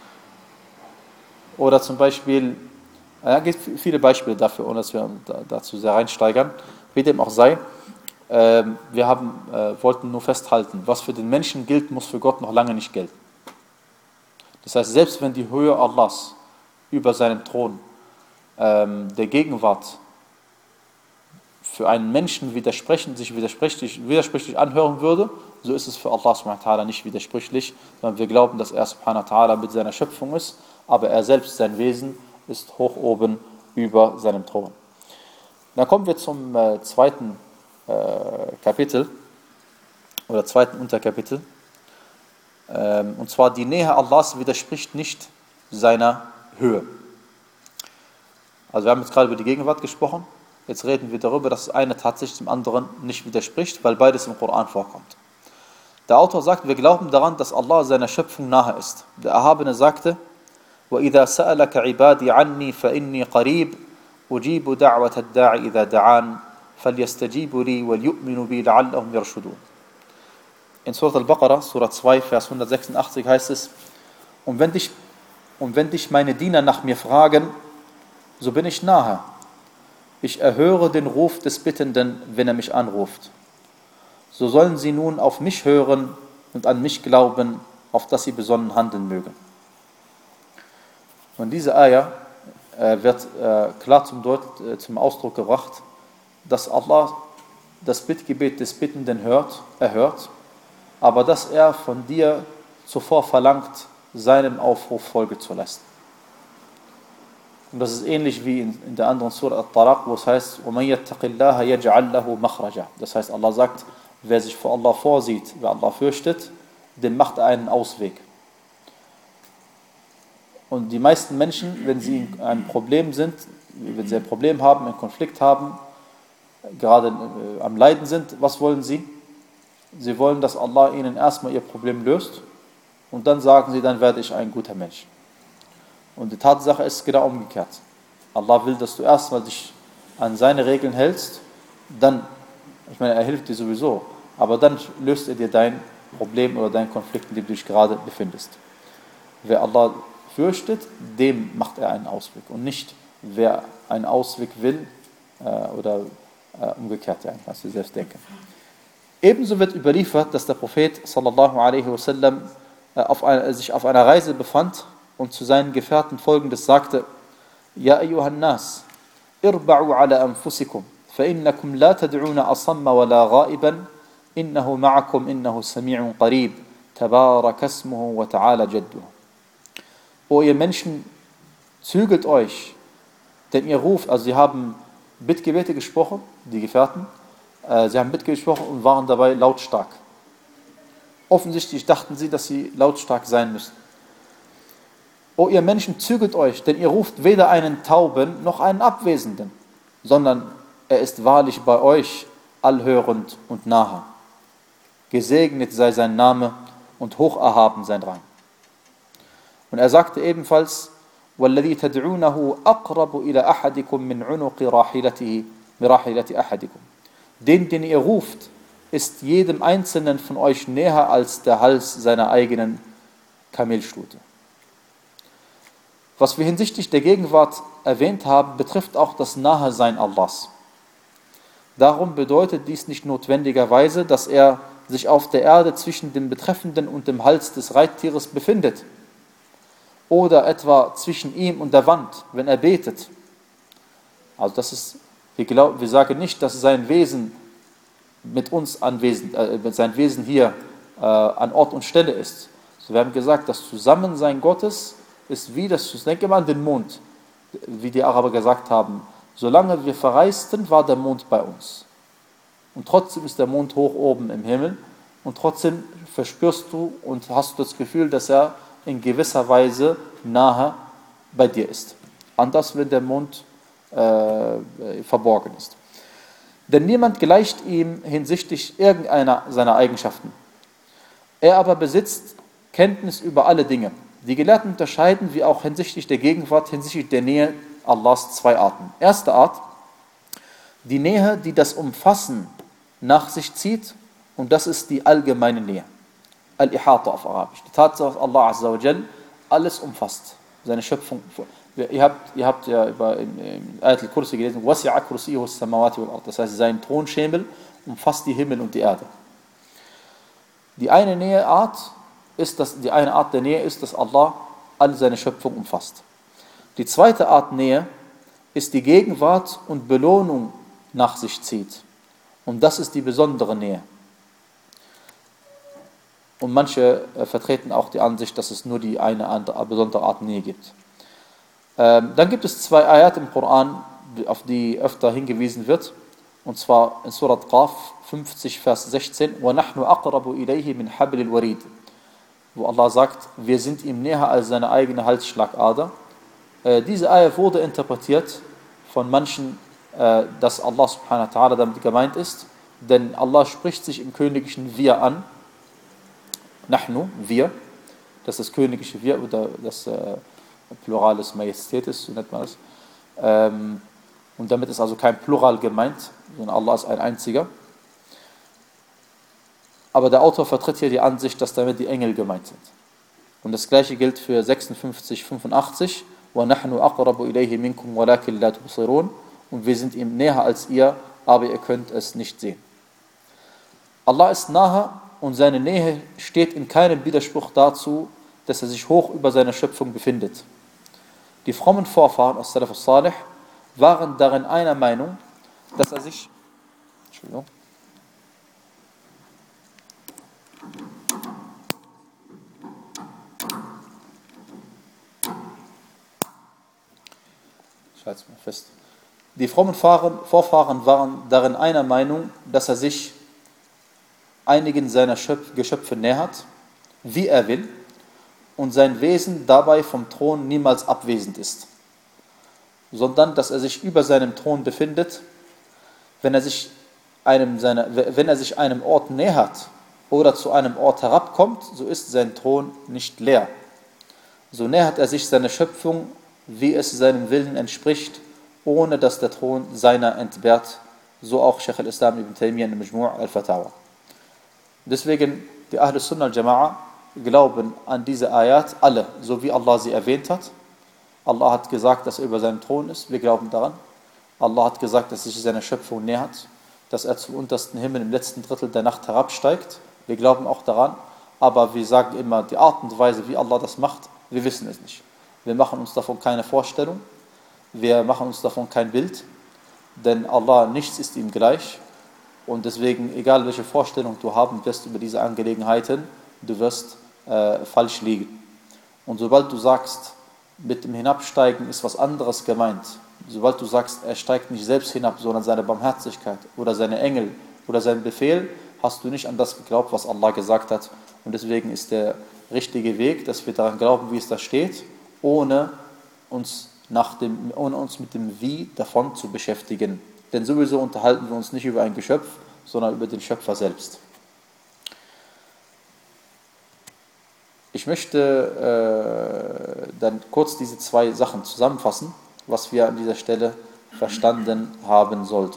Oder zum Beispiel, es gibt viele Beispiele dafür, ohne dass wir dazu sehr reinsteigern. Wie dem auch sei, äh, wir haben, äh, wollten nur festhalten, was für den Menschen gilt, muss für Gott noch lange nicht gelten. Das heißt, selbst wenn die Höhe Allahs über seinem Thron ähm, der Gegenwart für einen Menschen widersprechen, sich widersprüchlich, widersprüchlich anhören würde, so ist es für Allah subhanahu wa ta'ala nicht widersprüchlich, sondern wir glauben, dass er subhanahu wa ta'ala mit seiner Schöpfung ist, aber er selbst, sein Wesen, ist hoch oben über seinem Thron. Dann kommen wir zum äh, zweiten äh, Kapitel oder zweiten Unterkapitel. Ähm, und zwar die Nähe Allahs widerspricht nicht seiner Höhe. Also wir haben jetzt gerade über die Gegenwart gesprochen. Jetzt reden wir darüber, dass das eine tatsächlich dem anderen nicht widerspricht, weil beides im Koran vorkommt. Der Autor sagt, wir glauben daran, dass Allah seiner Schöpfung nahe ist. Der Erhabene sagte, وَإِذَا سَأَلَكَ عِبَادِي عَنِّي فَإِنِّي قَرِيبٌ أُجِيبُ دَعْوَةَ الدَّاعِ إِذَا دَعَانِ فَلْيَسْتَجِيبُوا لِي وَلْيُؤْمِنُوا بِي لَعَلَّهُمْ يَرْشُدُونَ. In Surat al-Baqarah, Surah zwei, Vers hundertsechsundachtzig heißt es, und wenn dich, und wenn dich meine Diener nach mir fragen, so bin ich nahe. Ich erhöre den Ruf des Bittenden, wenn er mich anruft. So sollen sie nun auf mich hören und an mich glauben, auf dass sie besonnen handeln mögen. Und diese Ayah äh, wird äh, klar zum, Deut äh, zum Ausdruck gebracht, dass Allah das Bittgebet des Bittenden hört, erhört, aber dass er von dir zuvor verlangt, seinem Aufruf Folge zu leisten. Und das ist ähnlich wie in, in der anderen Surah At-Talaq, wo es heißt, وَمَنْ يَتَّقِ اللَّهَ يَجْعَلْ لَهُ مَخْرَجًا. Das heißt, Allah sagt, wer sich vor Allah vorsieht, wer Allah fürchtet, dem macht er einen Ausweg. Und die meisten Menschen, wenn sie in einem Problem sind, wenn sie ein Problem haben, einen Konflikt haben, gerade äh, am Leiden sind, was wollen sie? Sie wollen, dass Allah ihnen erstmal ihr Problem löst und dann sagen sie, dann werde ich ein guter Mensch. Und die Tatsache ist genau umgekehrt. Allah will, dass du erstmal dich an seine Regeln hältst, dann, ich meine, er hilft dir sowieso, aber dann löst er dir dein Problem oder deinen Konflikt, in dem du dich gerade befindest. Wer Allah fürchtet, dem macht er einen Ausweg und nicht, wer einen Ausweg will äh, oder äh, umgekehrt, ja, kannst du selbst denken. Ebenso wird überliefert, dass der Prophet sallallahu alaihi wasallam äh, auf ein, sich auf einer Reise befand und zu seinen Gefährten Folgendes sagte: Ja ayyuhan nas, irba'u ala anfusikum, fa innakum la tad'una asamma wa la ghaiban, innahu ma'akum, innahu sami'un qarib, tabaraka ismuhu wa ta'ala jadduhu. O ihr Menschen, zügelt euch, denn ihr ruft, also sie haben Bittgebete gesprochen, die Gefährten, äh, sie haben Bittgebete gesprochen und waren dabei lautstark. Offensichtlich dachten sie, dass sie lautstark sein müssen. O ihr Menschen, zügelt euch, denn ihr ruft weder einen Tauben noch einen Abwesenden, sondern er ist wahrlich bei euch allhörend und nahe. Gesegnet sei sein Name und hoch erhaben sein Rang. Und er sagte ebenfalls: وَالَّذِي تَدْعُونَهُ أَقْرَبُ إِلَى أَحَدِكُمْ مِنْ عُنُقِ رَاحِلَتِهِ مِرَاحِلَةِ أَحَدِكُمْ. Den, den ihr ruft, ist jedem Einzelnen von euch näher als der Hals seiner eigenen Kamelstute. Was wir hinsichtlich der Gegenwart erwähnt haben, betrifft auch das Nahesein Allahs. Darum bedeutet dies nicht notwendigerweise, dass er sich auf der Erde zwischen dem Betreffenden und dem Hals des Reittieres befindet oder etwa zwischen ihm und der Wand, wenn er betet. Also das ist, wir, glauben, wir sagen nicht, dass sein Wesen mit uns anwesend, äh, mit sein Wesen hier äh, an Ort und Stelle ist. So, wir haben gesagt, das Zusammensein Gottes ist wie das, denke mal an den Mond, wie die Araber gesagt haben, solange wir verreisten, war der Mond bei uns. Und trotzdem ist der Mond hoch oben im Himmel und trotzdem verspürst du und hast du das Gefühl, dass er in gewisser Weise nahe bei dir ist. Anders, wenn der Mond äh, verborgen ist. Denn niemand gleicht ihm hinsichtlich irgendeiner seiner Eigenschaften. Er aber besitzt Kenntnis über alle Dinge. Die Gelehrten unterscheiden, wie auch hinsichtlich der Gegenwart, hinsichtlich der Nähe Allahs zwei Arten. Erste Art, die Nähe, die das Umfassen nach sich zieht, und das ist die allgemeine Nähe. Al-Ihata auf Arabisch. Die Tatsache, dass Allah Azza wa Jal alles umfasst. Seine Schöpfung, Ihr habt, ihr habt ja über im, im Ayat al-Kursi gelesen, وَسِعَ كُرْسِيُّهُ السَّمَاوَاتِ وَالْأَرْضِ. Das heißt, sein Thronschemel umfasst die Himmel und die Erde. Die eine Näheart ist, dass, die eine Art der Nähe ist, dass Allah all seine Schöpfung umfasst. Die zweite Art Nähe ist die Gegenwart und Belohnung nach sich zieht. Und das ist die besondere Nähe. Und manche äh, vertreten auch die Ansicht, dass es nur die eine andere, besondere Art Nähe gibt. Ähm, dann gibt es zwei Ayat im Koran, auf die öfter hingewiesen wird. Und zwar in Surat Qaf fünfzig, Vers sechzehn. وَنَحْنُ أَقْرَبُ إِلَيْهِ مِنْ حَبْلِ الْوَرِيدِ. Wo Allah sagt, wir sind ihm näher als seine eigene Halsschlagader. Äh, diese Ayat wurde interpretiert von manchen, äh, dass Allah subhanahu wa ta'ala damit gemeint ist. Denn Allah spricht sich im königlichen Wir an. Nahnu, wir. Das ist das königliche Wir oder das äh, Plural des Majestätes, so nennt man das. Ähm, und damit ist also kein Plural gemeint, sondern Allah ist ein einziger. Aber der Autor vertritt hier die Ansicht, dass damit die Engel gemeint sind. Und das gleiche gilt für sechsundfünfzig, fünfundachtzig. وَنَحْنُ أَقْرَبُ إِلَيْهِ مِنْكُمْ وَلَكِنْ لَا تُبْصِرُونَ. Und wir sind ihm näher als ihr, aber ihr könnt es nicht sehen. Allah ist nahe und seine Nähe steht in keinem Widerspruch dazu, dass er sich hoch über seiner Schöpfung befindet. Die frommen Vorfahren aus Salaf al-Salih waren darin einer Meinung, dass er sich... Entschuldigung. Ich halte es mal fest. Die frommen Vorfahren waren darin einer Meinung, dass er sich einigen seiner Geschöpfe nähert, wie er will, und sein Wesen dabei vom Thron niemals abwesend ist, sondern dass er sich über seinem Thron befindet. Wenn er sich einem, seiner, wenn er sich einem Ort nähert oder zu einem Ort herabkommt, so ist sein Thron nicht leer. So nähert er sich seiner Schöpfung, wie es seinem Willen entspricht, ohne dass der Thron seiner entbehrt, so auch Shaykh al-Islam ibn Taymiyyah in Majmu' al-Fatawa. Deswegen, die Ahl Sunnah al-Jama'a glauben an diese Ayat alle, so wie Allah sie erwähnt hat. Allah hat gesagt, dass er über seinem Thron ist, wir glauben daran. Allah hat gesagt, dass er sich seiner Schöpfung nähert, dass er zum untersten Himmel im letzten Drittel der Nacht herabsteigt. Wir glauben auch daran, aber wir sagen immer, die Art und Weise, wie Allah das macht, wir wissen es nicht. Wir machen uns davon keine Vorstellung, wir machen uns davon kein Bild, denn Allah, nichts ist ihm gleich. Und deswegen, egal welche Vorstellung du haben wirst über diese Angelegenheiten, du wirst äh, falsch liegen. Und sobald du sagst, mit dem Hinabsteigen ist was anderes gemeint, sobald du sagst, er steigt nicht selbst hinab, sondern seine Barmherzigkeit oder seine Engel oder sein Befehl, hast du nicht an das geglaubt, was Allah gesagt hat. Und deswegen ist der richtige Weg, dass wir daran glauben, wie es da steht, ohne uns, nach dem, ohne uns mit dem Wie davon zu beschäftigen. Denn sowieso unterhalten wir uns nicht über ein Geschöpf, sondern über den Schöpfer selbst. Ich möchte äh, dann kurz diese zwei Sachen zusammenfassen, was wir an dieser Stelle verstanden haben sollten.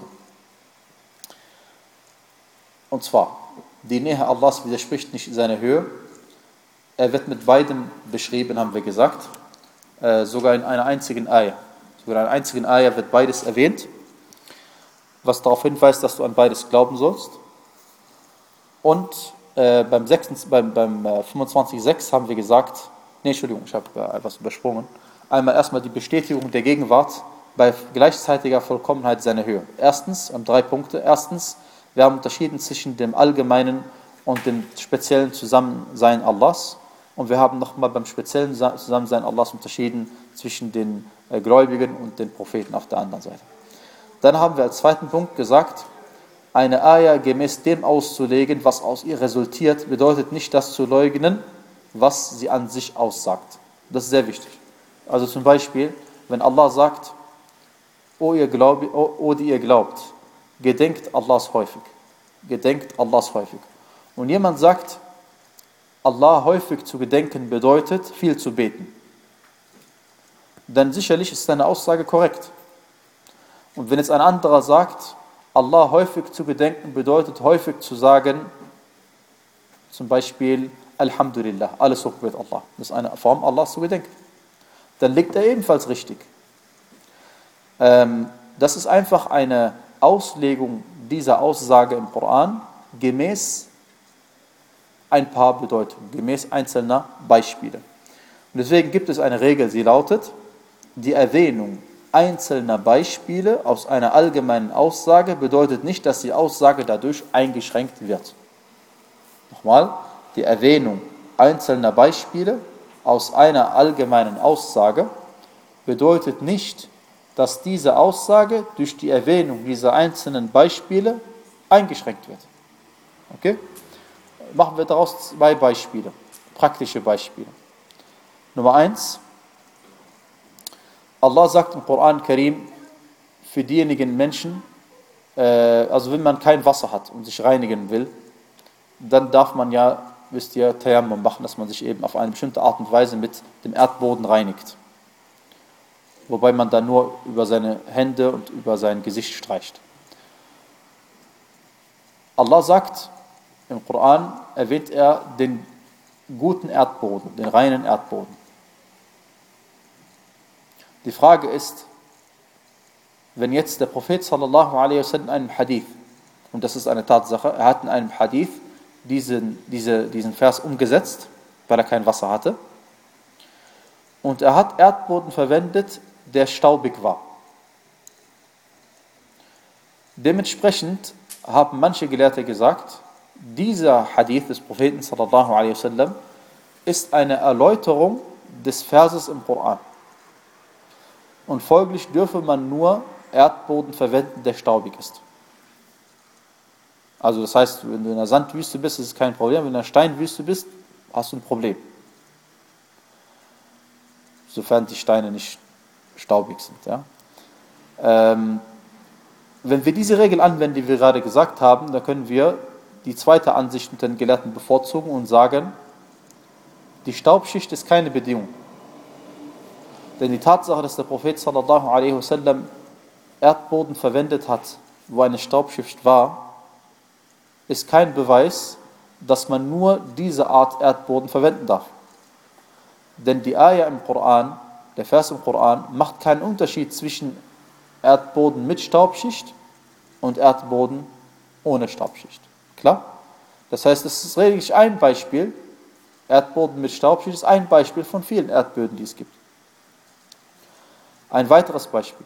Und zwar, die Nähe Allahs widerspricht nicht seiner Höhe. Er wird mit beidem beschrieben, haben wir gesagt. Äh, sogar in einer einzigen Ayah. Sogar in einer einzigen Ayah wird beides erwähnt, was darauf hinweist, dass du an beides glauben sollst. Und äh, beim, beim, beim äh, fünfundzwanzig Komma sechs haben wir gesagt, nee, Entschuldigung, ich habe äh, etwas übersprungen. Einmal erstmal die Bestätigung der Gegenwart bei gleichzeitiger Vollkommenheit seiner Höhe. Erstens, um drei Punkte. Erstens, wir haben unterschieden zwischen dem allgemeinen und dem speziellen Zusammensein Allahs. Und wir haben nochmal beim speziellen Zusammensein Allahs unterschieden zwischen den äh, Gläubigen und den Propheten auf der anderen Seite. Dann haben wir als zweiten Punkt gesagt, eine Ayah gemäß dem auszulegen, was aus ihr resultiert, bedeutet nicht das zu leugnen, was sie an sich aussagt. Das ist sehr wichtig. Also zum Beispiel, wenn Allah sagt, O, ihr Glaub, o, o die ihr glaubt, gedenkt Allahs häufig. Gedenkt Allahs häufig. Und jemand sagt, Allah häufig zu gedenken bedeutet, viel zu beten. Dann sicherlich ist seine Aussage korrekt. Und wenn jetzt ein anderer sagt, Allah häufig zu gedenken bedeutet, häufig zu sagen, zum Beispiel, Alhamdulillah, alles hoch wird Allah. Das ist eine Form, Allah zu gedenken. dann liegt er ebenfalls richtig. Ähm, das ist einfach eine Auslegung dieser Aussage im Koran gemäß ein paar Bedeutungen, gemäß einzelner Beispiele. Und deswegen gibt es eine Regel, sie lautet: Die Erwähnung einzelner Beispiele aus einer allgemeinen Aussage bedeutet nicht, dass die Aussage dadurch eingeschränkt wird. Nochmal, die Erwähnung einzelner Beispiele aus einer allgemeinen Aussage bedeutet nicht, dass diese Aussage durch die Erwähnung dieser einzelnen Beispiele eingeschränkt wird. Okay? Machen wir daraus zwei Beispiele, praktische Beispiele. Nummer eins: Allah sagt im Koran Karim für diejenigen Menschen, äh, also wenn man kein Wasser hat und sich reinigen will, dann darf man ja, wisst ihr, Tayammum machen, dass man sich eben auf eine bestimmte Art und Weise mit dem Erdboden reinigt. Wobei man dann nur über seine Hände und über sein Gesicht streicht. Allah sagt im Koran, erwähnt er den guten Erdboden, den reinen Erdboden. Die Frage ist, wenn jetzt der Prophet sallallahu alaihi wasallam in einem Hadith, und das ist eine Tatsache, er hat in einem Hadith diesen, diese, diesen Vers umgesetzt, weil er kein Wasser hatte, und er hat Erdboden verwendet, der staubig war. Dementsprechend haben manche Gelehrte gesagt, dieser Hadith des Propheten sallallahu alaihi wasallam ist eine Erläuterung des Verses im Koran. Und folglich dürfe man nur Erdboden verwenden, der staubig ist. Also das heißt, wenn du in der Sandwüste bist, ist es kein Problem. Wenn du in der Steinwüste bist, hast du ein Problem. Sofern die Steine nicht staubig sind. Ja? Ähm, wenn wir diese Regel anwenden, die wir gerade gesagt haben, dann können wir die zweite Ansicht mit den Gelehrten bevorzugen und sagen, die Staubschicht ist keine Bedingung. Denn die Tatsache, dass der Prophet sallallahu alaihi wasallam Erdboden verwendet hat, wo eine Staubschicht war, ist kein Beweis, dass man nur diese Art Erdboden verwenden darf. Denn die Ayah im Koran, der Vers im Koran, macht keinen Unterschied zwischen Erdboden mit Staubschicht und Erdboden ohne Staubschicht. Klar? Das heißt, es ist lediglich ein Beispiel. Erdboden mit Staubschicht ist ein Beispiel von vielen Erdböden, die es gibt. Ein weiteres Beispiel.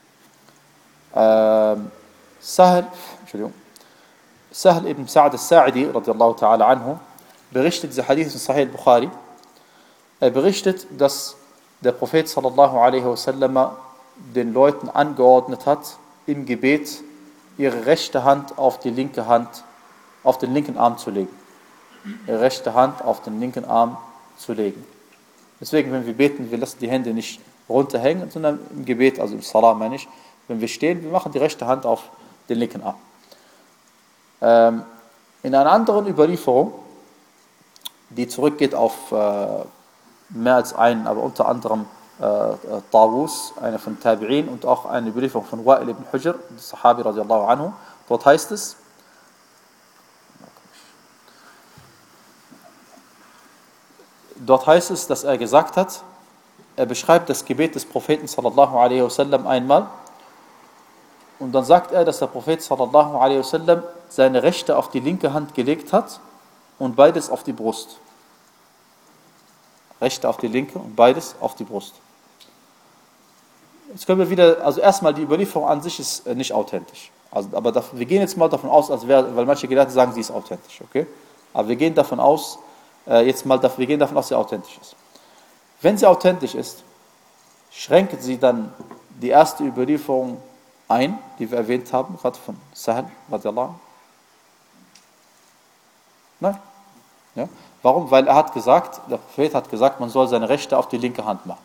Ähm, Sahl, Entschuldigung, Sahl ibn Sa'd al-Sa'idi, radiallahu ta'ala anhu, berichtet, dieser Hadith in Sahih al-Bukhari, er berichtet, dass der Prophet sallallahu alaihi wasallam den Leuten angeordnet hat, im Gebet ihre rechte Hand auf die linke Hand, auf den linken Arm zu legen. Ihre rechte Hand auf den linken Arm zu legen. Deswegen, wenn wir beten, wir lassen die Hände nicht runterhängen, sondern im Gebet, also im Salah meine ich, wenn wir stehen, wir machen die rechte Hand auf den linken Arm. Ähm, in einer anderen Überlieferung, die zurückgeht auf äh, mehr als einen, aber unter anderem äh, Tawus, einer von Tabi'in, und auch eine Überlieferung von Wa'il ibn Hujr, der Sahabi radiallahu anhu, dort heißt es, dort heißt es, dass er gesagt hat, er beschreibt das Gebet des Propheten sallallahu alaihi wasallam einmal, und dann sagt er, dass der Prophet sallallahu alaihi wasallam seine rechte auf die linke Hand gelegt hat und beides auf die Brust. Rechte auf die linke und beides auf die Brust. Jetzt können wir wieder, also erstmal die Überlieferung an sich ist nicht authentisch. Also, aber da, wir gehen jetzt mal davon aus, als wäre, weil manche Gelehrte sagen, sie ist authentisch, okay? Aber wir gehen davon aus, äh, jetzt mal, wir gehen davon aus, dass sie authentisch ist. Wenn sie authentisch ist, schränkt sie dann die erste Überlieferung ein, die wir erwähnt haben, gerade von Sahl radiallahu anhu? Nein. Ja? Warum? Weil er hat gesagt, der Prophet hat gesagt, man soll seine rechte auf die linke Hand machen.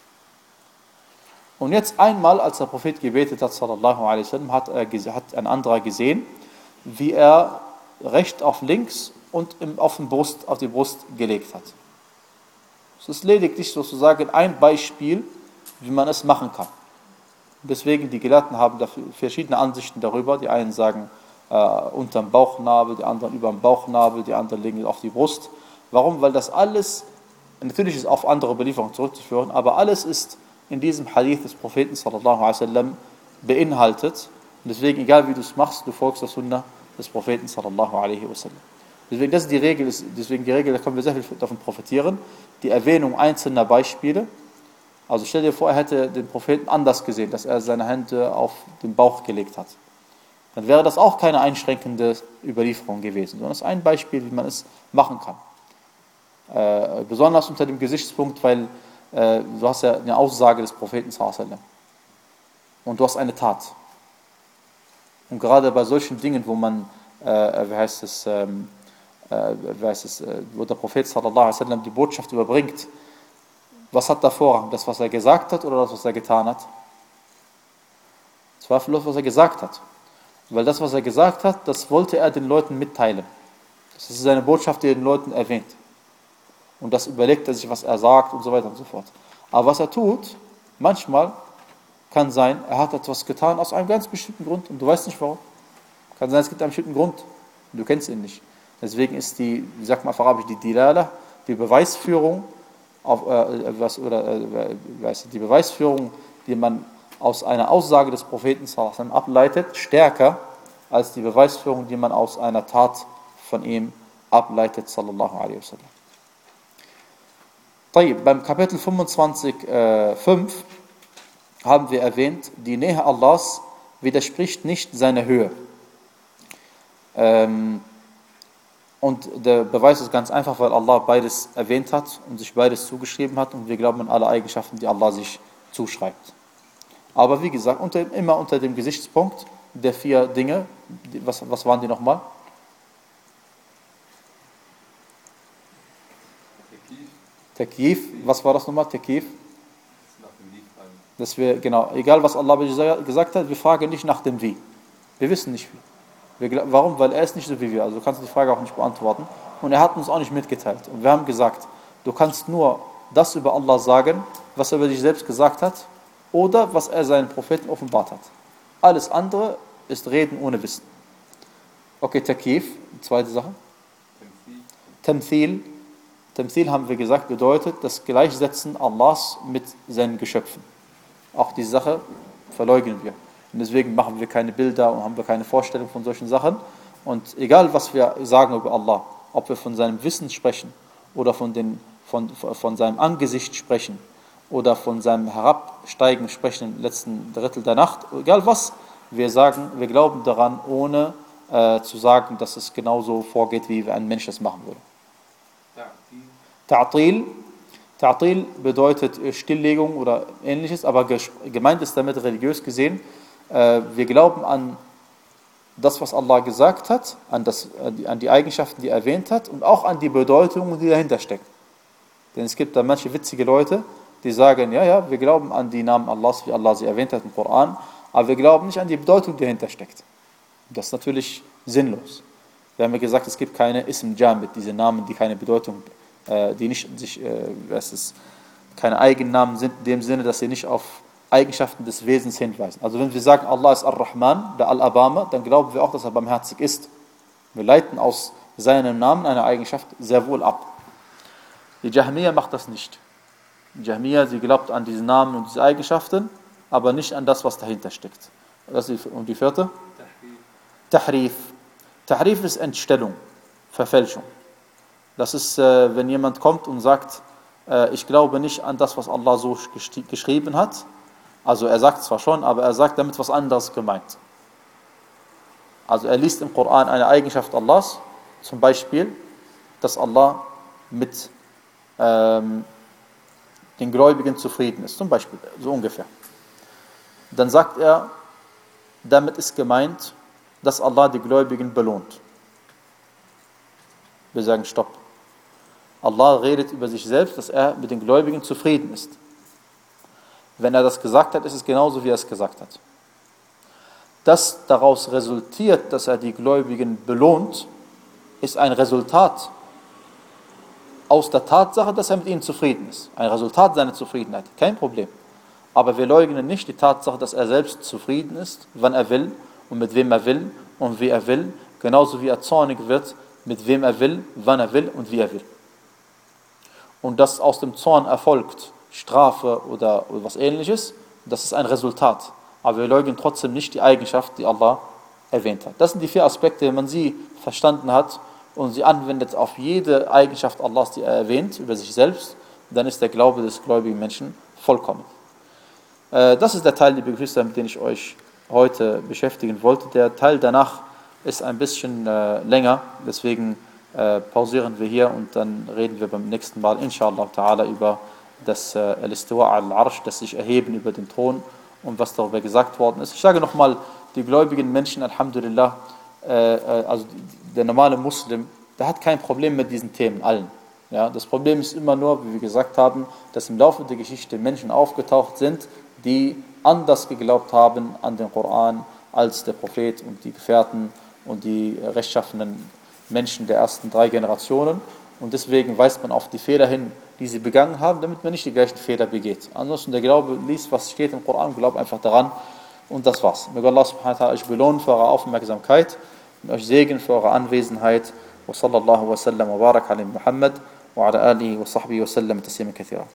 Und jetzt einmal, als der Prophet gebetet hat, sallallahu alaihi wasallam, hat, er, hat ein anderer gesehen, wie er recht auf links und im, auf, den Brust, auf die Brust gelegt hat. Es ist lediglich sozusagen ein Beispiel, wie man es machen kann. Deswegen, die Gelehrten haben dafür verschiedene Ansichten darüber. Die einen sagen äh, unterm Bauchnabel, die anderen über dem Bauchnabel, die anderen legen auf die Brust. Warum? Weil das alles natürlich ist es auf andere Überlieferungen zurückzuführen, aber alles ist in diesem Hadith des Propheten sallallahu alaihi wasallam beinhaltet. Und deswegen, egal wie du es machst, du folgst der Sunnah des Propheten sallallahu alaihi wasallam. Deswegen, das ist die Regel, deswegen die Regel, da können wir sehr viel davon profitieren. Die Erwähnung einzelner Beispiele. Also stell dir vor, er hätte den Propheten anders gesehen, dass er seine Hände auf den Bauch gelegt hat. Dann wäre das auch keine einschränkende Überlieferung gewesen, sondern es ist ein Beispiel, wie man es machen kann. Äh, besonders unter dem Gesichtspunkt, weil äh, du hast ja eine Aussage des Propheten sallallahu alaihi wasallam und du hast eine Tat. Und gerade bei solchen Dingen, wo man, äh, wie heißt es, ähm, äh, wie heißt es, äh, wo der Prophet sallallahu alaihi wasallam die Botschaft überbringt, was hat da Vorrang? Das, was er gesagt hat oder das, was er getan hat? Zweifellos, was er gesagt hat. Weil das, was er gesagt hat, das wollte er den Leuten mitteilen. Das ist seine Botschaft, die er den Leuten erwähnt. Und das überlegt er sich, was er sagt und so weiter und so fort. Aber was er tut, manchmal kann sein, er hat etwas getan aus einem ganz bestimmten Grund und du weißt nicht warum. Kann sein, es gibt einen bestimmten Grund und du kennst ihn nicht. Deswegen ist die, wie sagt man auf Arabisch, die Dilala, die Beweisführung, auf, äh, was, oder, äh, weißt du, die Beweisführung, die man aus einer Aussage des Propheten sallallahu alaihi wasallam ableitet, stärker als die Beweisführung, die man aus einer Tat von ihm ableitet, sallallahu alaihi wasallam. Beim Kapitel fünfundzwanzig Punkt fünf haben wir erwähnt, die Nähe Allahs widerspricht nicht seiner Höhe. Ähm, und der Beweis ist ganz einfach, weil Allah beides erwähnt hat und sich beides zugeschrieben hat und wir glauben an alle Eigenschaften, die Allah sich zuschreibt. Aber wie gesagt, unter, immer unter dem Gesichtspunkt der vier Dinge, die, was, was waren die nochmal? Takif, was war das nochmal? Takif? Dass wir, genau, egal was Allah gesagt hat, wir fragen nicht nach dem Wie. Wir wissen nicht wie. Wir, warum? Weil er ist nicht so wie wir, also du kannst die Frage auch nicht beantworten. Und er hat uns auch nicht mitgeteilt. Und wir haben gesagt, du kannst nur das über Allah sagen, was er über dich selbst gesagt hat, oder was er seinen Propheten offenbart hat. Alles andere ist Reden ohne Wissen. Okay, Takif, zweite Sache. Tamthil. Tamthil haben wir gesagt, bedeutet das Gleichsetzen Allahs mit seinen Geschöpfen. Auch die Sache verleugnen wir. Und deswegen machen wir keine Bilder und haben wir keine Vorstellung von solchen Sachen. Und egal, was wir sagen über Allah, ob wir von seinem Wissen sprechen oder von, den, von, von seinem Angesicht sprechen oder von seinem Herabsteigen sprechen im letzten Drittel der Nacht, egal was, wir sagen, wir glauben daran, ohne äh, zu sagen, dass es genauso vorgeht, wie ein Mensch das machen würde. Ta'til. Ta'til bedeutet Stilllegung oder ähnliches, aber gemeint ist damit religiös gesehen, äh, wir glauben an das, was Allah gesagt hat, an, das, an die Eigenschaften, die er erwähnt hat und auch an die Bedeutungen, die dahinter stecken. Denn es gibt da manche witzige Leute, die sagen, ja, ja, wir glauben an die Namen Allahs, wie Allah sie erwähnt hat im Koran, aber wir glauben nicht an die Bedeutung, die dahinter steckt. Das ist natürlich sinnlos. Wir haben ja gesagt, es gibt keine Ism Jamid, diese Namen, die keine Bedeutung, äh, die nicht sich, äh, was ist, keine Eigennamen sind, in dem Sinne, dass sie nicht auf Eigenschaften des Wesens hinweisen. Also wenn wir sagen, Allah ist Ar-Rahman, der Al-Abama, dann glauben wir auch, dass er barmherzig ist. Wir leiten aus seinem Namen eine Eigenschaft sehr wohl ab. Die Jahmiya macht das nicht. Die Jahmiya, sie glaubt an diese Namen und diese Eigenschaften, aber nicht an das, was dahinter steckt. Das ist, und die vierte? Tahrif. Tahrif ist Entstellung, Verfälschung. Das ist, äh, wenn jemand kommt und sagt, äh, ich glaube nicht an das, was Allah so geschrieben hat. Also er sagt zwar schon, aber er sagt damit was anderes gemeint. Also er liest im Koran eine Eigenschaft Allahs, zum Beispiel, dass Allah mit ähm, den Gläubigen zufrieden ist, zum Beispiel, so ungefähr. Dann sagt er, damit ist gemeint, dass Allah die Gläubigen belohnt. Wir sagen Stopp. Allah redet über sich selbst, dass er mit den Gläubigen zufrieden ist. Wenn er das gesagt hat, ist es genauso, wie er es gesagt hat. Dass daraus resultiert, dass er die Gläubigen belohnt, ist ein Resultat aus der Tatsache, dass er mit ihnen zufrieden ist. Ein Resultat seiner Zufriedenheit, kein Problem. Aber wir leugnen nicht die Tatsache, dass er selbst zufrieden ist, wann er will und mit wem er will und wie er will, genauso wie er zornig wird, mit wem er will, wann er will und wie er will. und das aus dem Zorn erfolgt, Strafe oder, oder was ähnliches, das ist ein Resultat. Aber wir leugnen trotzdem nicht die Eigenschaft, die Allah erwähnt hat. Das sind die vier Aspekte, wenn man sie verstanden hat und sie anwendet auf jede Eigenschaft Allahs, die er erwähnt, über sich selbst, dann ist der Glaube des gläubigen Menschen vollkommen. Das ist der Teil, liebe Geschwister, mit dem ich euch heute beschäftigen wollte. Der Teil danach ist ein bisschen äh, länger, deswegen äh, pausieren wir hier und dann reden wir beim nächsten Mal inshallah ta'ala über das äh, Al-Istiwa al-Arsh, das sich erheben über den Thron und was darüber gesagt worden ist. Ich sage nochmal, die gläubigen Menschen, Alhamdulillah, äh, äh, also der normale Muslim, der hat kein Problem mit diesen Themen allen. Ja, das Problem ist immer nur, wie wir gesagt haben, dass im Laufe der Geschichte Menschen aufgetaucht sind, die anders geglaubt haben an den Koran als der Prophet und die Gefährten und die rechtschaffenen Menschen der ersten drei Generationen. Und deswegen weist man auf die Fehler hin, die sie begangen haben, damit man nicht die gleichen Fehler begeht. Ansonsten der Glaube liest, was steht im Koran, glaubt einfach daran und das war's. Möge Allah subhanahu wa ta'ala euch belohnen für eure Aufmerksamkeit und euch segnen für eure Anwesenheit. Wa sallallahu wa sallam wa barak ala Muhammad wa ala alihi wa sahbihi wa sallam taslima kathira.